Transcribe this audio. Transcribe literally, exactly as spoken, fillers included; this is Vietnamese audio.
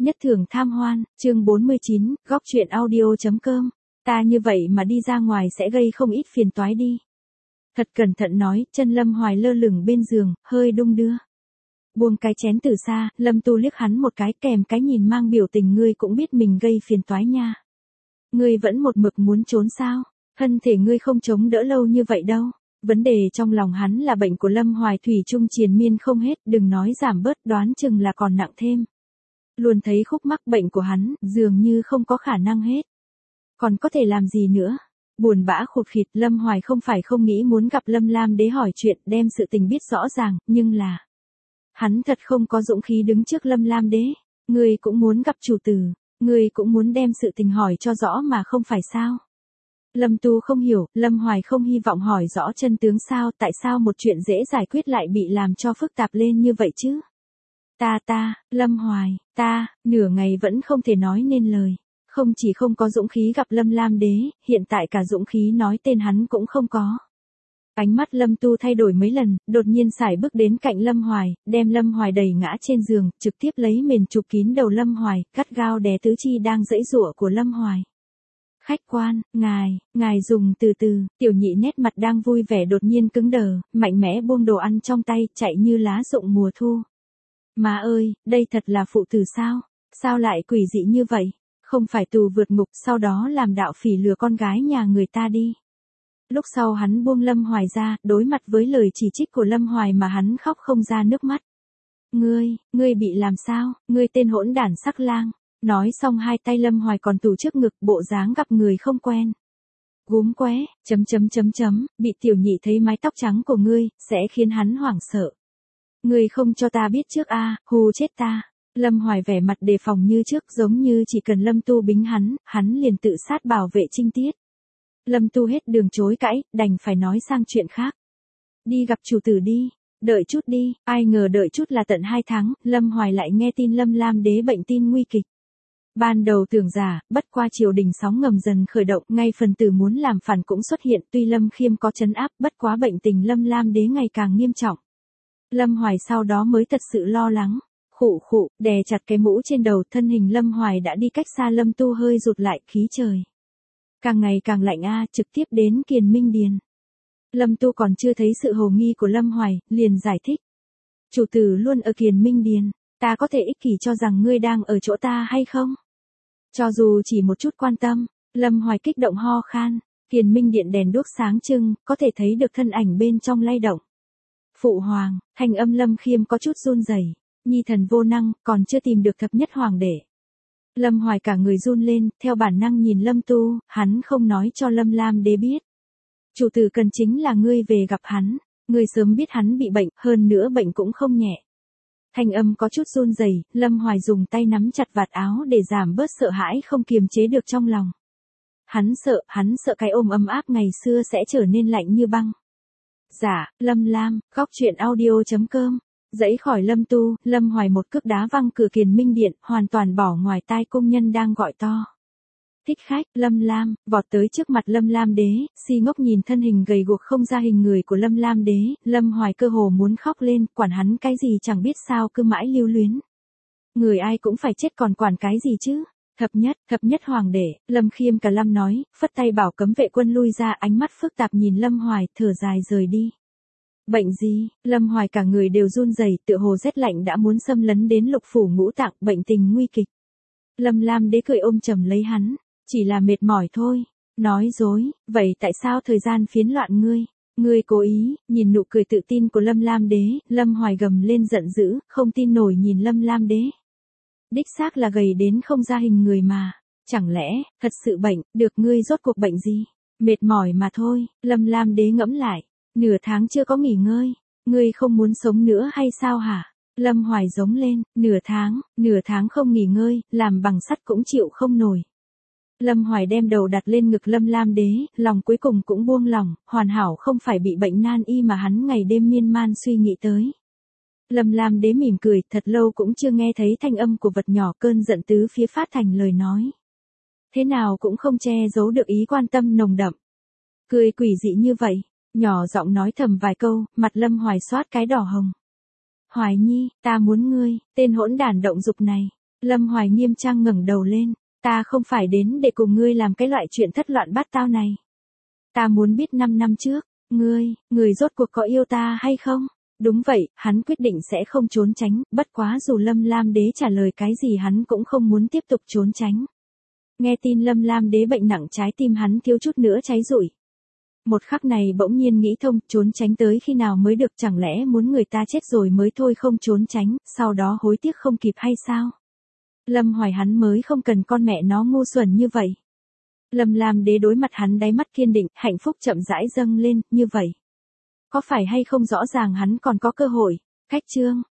Nhất thường tham hoan, chương bốn mươi chín, góc chuyện audio.com. Ta như vậy mà đi ra ngoài sẽ gây không ít phiền toái đi. Thật cẩn thận nói, chân Lâm Hoài lơ lửng bên giường, hơi đung đưa. Buông cái chén từ xa, Lâm Tu liếc hắn một cái kèm cái nhìn mang biểu tình ngươi cũng biết mình gây phiền toái nha. Ngươi vẫn một mực muốn trốn sao, thân thể ngươi không chống đỡ lâu như vậy đâu. Vấn đề trong lòng hắn là bệnh của Lâm Hoài thủy chung triền miên không hết, đừng nói giảm bớt đoán chừng là còn nặng thêm. Luôn thấy khúc mắc bệnh của hắn, dường như không có khả năng hết. Còn có thể làm gì nữa? Buồn bã khụt khịt, Lâm Hoài không phải không nghĩ muốn gặp Lâm Lam Đế hỏi chuyện, đem sự tình biết rõ ràng, nhưng là... Hắn thật không có dũng khí đứng trước Lâm Lam Đế. Ngươi cũng muốn gặp chủ tử, ngươi cũng muốn đem sự tình hỏi cho rõ mà không phải sao? Lâm Tu không hiểu, Lâm Hoài không hy vọng hỏi rõ chân tướng sao, tại sao một chuyện dễ giải quyết lại bị làm cho phức tạp lên như vậy chứ? Ta ta, Lâm Hoài, ta, nửa ngày vẫn không thể nói nên lời. Không chỉ không có dũng khí gặp Lâm Lam Đế, hiện tại cả dũng khí nói tên hắn cũng không có. Ánh mắt Lâm Tu thay đổi mấy lần, đột nhiên sải bước đến cạnh Lâm Hoài, đem Lâm Hoài đẩy ngã trên giường, trực tiếp lấy mền chụp kín đầu Lâm Hoài, cắt gao đè tứ chi đang giãy giụa của Lâm Hoài. Khách quan, ngài, ngài dùng từ từ, tiểu nhị nét mặt đang vui vẻ đột nhiên cứng đờ, mạnh mẽ buông đồ ăn trong tay, chạy như lá rụng mùa thu. Má ơi, đây thật là phụ tử sao? Sao lại quỷ dị như vậy? Không phải tù vượt ngục sau đó làm đạo phỉ lừa con gái nhà người ta đi. Lúc sau hắn buông Lâm Hoài ra, đối mặt với lời chỉ trích của Lâm Hoài mà hắn khóc không ra nước mắt. Ngươi, ngươi bị làm sao? Ngươi tên hỗn đản sắc lang. Nói xong hai tay Lâm Hoài còn tù trước ngực, bộ dáng gặp người không quen. Gúm qué, chấm chấm chấm chấm, bị tiểu nhị thấy mái tóc trắng của ngươi, sẽ khiến hắn hoảng sợ. Ngươi không cho ta biết trước a, hù chết ta. Lâm Hoài vẻ mặt đề phòng như trước, giống như chỉ cần Lâm Tu bính hắn, hắn liền tự sát bảo vệ trinh tiết. Lâm Tu hết đường chối cãi, đành phải nói sang chuyện khác. Đi gặp chủ tử đi, đợi chút đi, ai ngờ đợi chút là tận hai tháng, Lâm Hoài lại nghe tin Lâm Lam Đế bệnh tin nguy kịch. Ban đầu tưởng giả, bất qua triều đình sóng ngầm dần khởi động, ngay phần tử muốn làm phản cũng xuất hiện, tuy Lâm Khiêm có trấn áp, bất quá bệnh tình Lâm Lam Đế ngày càng nghiêm trọng. Lâm Hoài sau đó mới thật sự lo lắng. Khụ khụ, đè chặt cái mũ trên đầu, thân hình Lâm Hoài đã đi cách xa Lâm Tu hơi rụt lại, khí trời càng ngày càng lạnh a, trực tiếp đến Kiền Minh Điền. Lâm Tu còn chưa thấy sự hồ nghi của Lâm Hoài, liền giải thích. Chủ tử luôn ở Kiền Minh Điền, ta có thể ích kỷ cho rằng ngươi đang ở chỗ ta hay không? Cho dù chỉ một chút quan tâm, Lâm Hoài kích động ho khan, Kiền Minh Điện đèn đuốc sáng trưng, có thể thấy được thân ảnh bên trong lay động. Phụ hoàng, thanh âm Lâm Khiêm có chút run rẩy. Nhi thần vô năng, còn chưa tìm được thập nhất hoàng đệ. Lâm Hoài cả người run lên, theo bản năng nhìn Lâm Tu, hắn không nói cho Lâm Lam Đế biết. Chủ tử cần chính là ngươi về gặp hắn, ngươi sớm biết hắn bị bệnh, hơn nữa bệnh cũng không nhẹ. Thanh âm có chút run rẩy, Lâm Hoài dùng tay nắm chặt vạt áo để giảm bớt sợ hãi không kiềm chế được trong lòng. Hắn sợ, hắn sợ cái ôm ấm áp ngày xưa sẽ trở nên lạnh như băng. Dạ, Lâm Lam, góc chuyện audio.com. Dãy khỏi Lâm Tu, Lâm Hoài một cước đá văng cửa Kiền Minh Điện, hoàn toàn bỏ ngoài tai công nhân đang gọi to. Thích khách, Lâm Lam, vọt tới trước mặt Lâm Lam Đế, si ngốc nhìn thân hình gầy guộc không ra hình người của Lâm Lam Đế, Lâm Hoài cơ hồ muốn khóc lên, quản hắn cái gì chẳng biết sao cứ mãi lưu luyến. Người ai cũng phải chết còn quản cái gì chứ? Thập nhất, thập nhất hoàng đệ, Lâm Khiêm cả lâm nói, phất tay bảo cấm vệ quân lui ra, ánh mắt phức tạp nhìn Lâm Hoài, thở dài rời đi. Bệnh gì? Lâm Hoài cả người đều run rẩy, tựa hồ rét lạnh đã muốn xâm lấn đến lục phủ ngũ tạng, bệnh tình nguy kịch. Lâm Lam Đế cười ôm chầm lấy hắn, chỉ là mệt mỏi thôi. Nói dối, vậy tại sao thời gian phiến loạn ngươi? Ngươi cố ý, nhìn nụ cười tự tin của Lâm Lam Đế, Lâm Hoài gầm lên giận dữ, không tin nổi nhìn Lâm Lam Đế. Đích xác là gầy đến không ra hình người mà, chẳng lẽ, thật sự bệnh, được ngươi rốt cuộc bệnh gì? Mệt mỏi mà thôi, Lâm Lam Đế ngẫm lại. Nửa tháng chưa có nghỉ ngơi, ngươi không muốn sống nữa hay sao hả? Lâm Hoài giống lên, nửa tháng, nửa tháng không nghỉ ngơi, làm bằng sắt cũng chịu không nổi. Lâm Hoài đem đầu đặt lên ngực Lâm Lam Đế, lòng cuối cùng cũng buông lỏng, hoàn hảo không phải bị bệnh nan y mà hắn ngày đêm miên man suy nghĩ tới. Lâm Lam Đế mỉm cười, thật lâu cũng chưa nghe thấy thanh âm của vật nhỏ, cơn giận tứ phía phát thành lời nói. Thế nào cũng không che giấu được ý quan tâm nồng đậm. Cười quỷ dị như vậy. Nhỏ giọng nói thầm vài câu, mặt Lâm Hoài xoát cái đỏ hồng. Hoài Nhi, ta muốn ngươi, tên hỗn đản động dục này. Lâm Hoài nghiêm trang ngẩng đầu lên, ta không phải đến để cùng ngươi làm cái loại chuyện thất loạn bát tao này. Ta muốn biết năm năm trước, ngươi, ngươi rốt cuộc có yêu ta hay không? Đúng vậy, hắn quyết định sẽ không trốn tránh, bất quá dù Lâm Lam Đế trả lời cái gì hắn cũng không muốn tiếp tục trốn tránh. Nghe tin Lâm Lam Đế bệnh nặng trái tim hắn thiếu chút nữa cháy rụi. Một khắc này bỗng nhiên nghĩ thông, trốn tránh tới khi nào mới được, chẳng lẽ muốn người ta chết rồi mới thôi không trốn tránh, sau đó hối tiếc không kịp hay sao? Lâm Hoài hắn mới không cần con mẹ nó ngu xuẩn như vậy. Lâm Lam Đế đối mặt hắn đáy mắt kiên định, hạnh phúc chậm rãi dâng lên, như vậy. Có phải hay không rõ ràng hắn còn có cơ hội? Cách chương